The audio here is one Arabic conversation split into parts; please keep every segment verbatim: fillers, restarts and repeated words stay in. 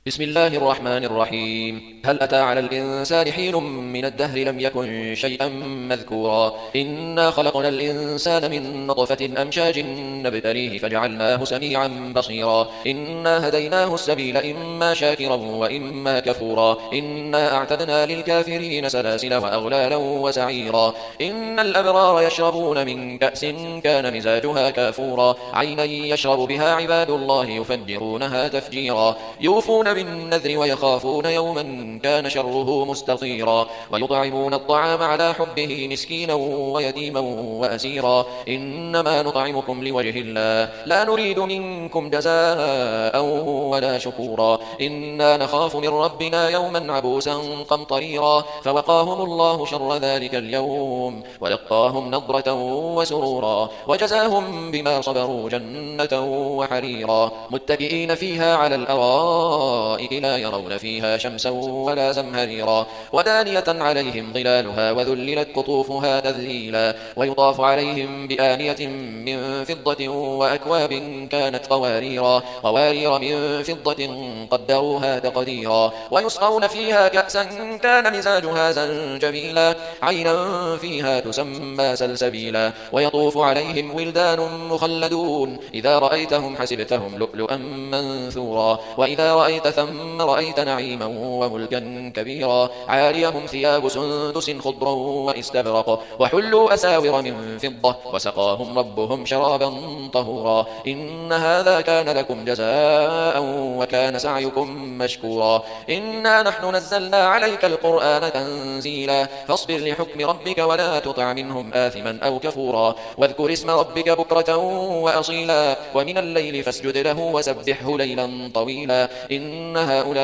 بسم الله الرحمن الرحيم. هل أتى على الإنسان حين من الدهر لم يكن شيئا مذكورا؟ إنا خلقنا الإنسان من نطفة أمشاج نبتليه فجعلناه سميعا بصيرا. إنا هديناه السبيل إما شاكرا وإما كفورا. إنا أعتدنا للكافرين سلاسل وأغلالا وسعيرا. إن الأبرار يشربون من كأس كان مزاجها كافورا. عينا يشرب بها عباد الله يفجرونها تفجيرا. يوفون بالنذر ويخافون يوما كان شره مستطيرا. ويطعمون الطعام على حبه مسكينا ويتيما وأسيرا. إنما نطعمكم لوجه الله لا نريد منكم جزاء ولا شكورا. إنا نخاف من ربنا يوما عبوسا قمطريرا. فوقاهم الله شر ذلك اليوم ولقاهم نضرة وسرورا. وجزاهم بما صبروا جنة وحريرا. متكئين فيها على الأرائك لا يرون فيها شمسا ولا زمهريرا. ودانية عليهم ظلالها وذللت قطوفها تذليلا. ويطاف عليهم بآنية من فضة وأكواب كانت قواريرا. قوارير من فضة قدروها تقديرا. ويسقون فيها كأسا كان مزاجها زنجبيلا. عينا فيها تسمى سلسبيلا. ويطوف عليهم ولدان مخلدون إذا رأيتهم حسبتهم لؤلؤا منثورا. وإذا رأيت ثم رأيت نعيما وملكا كبيرا. عاليهم ثياب سندس خضر واستبرق وحلوا أساور من فضة وسقاهم ربهم شرابا طهورا. إن هذا كان لكم جزاء وكان سعيكم مشكورا. إنا نحن نزلنا عليك القرآن تنزيلا. فاصبر لحكم ربك ولا تطع منهم آثما أو كفورا. واذكر اسم ربك بكرة وأصيلا. ومن الليل فاسجد له وسبحه ليلا طويلا. إن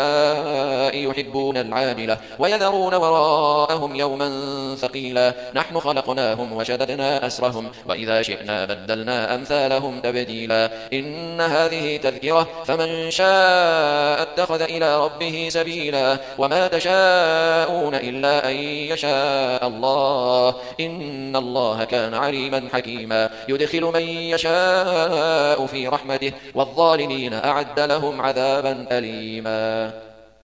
هؤلاء يحبون العاجلة ويذرون وراءهم يوما ثقيلا. نحن خلقناهم وشددنا أسرهم وإذا شئنا بدلنا أمثالهم تبديلا. إن هذه تذكرة فمن شاء اتخذ إلى ربه سبيلا. وما تشاءون إلا أن يشاء الله. إن الله كان عليما حكيما. يدخل من يشاء في رحمته والظالمين أعد لهم عذابا أليما.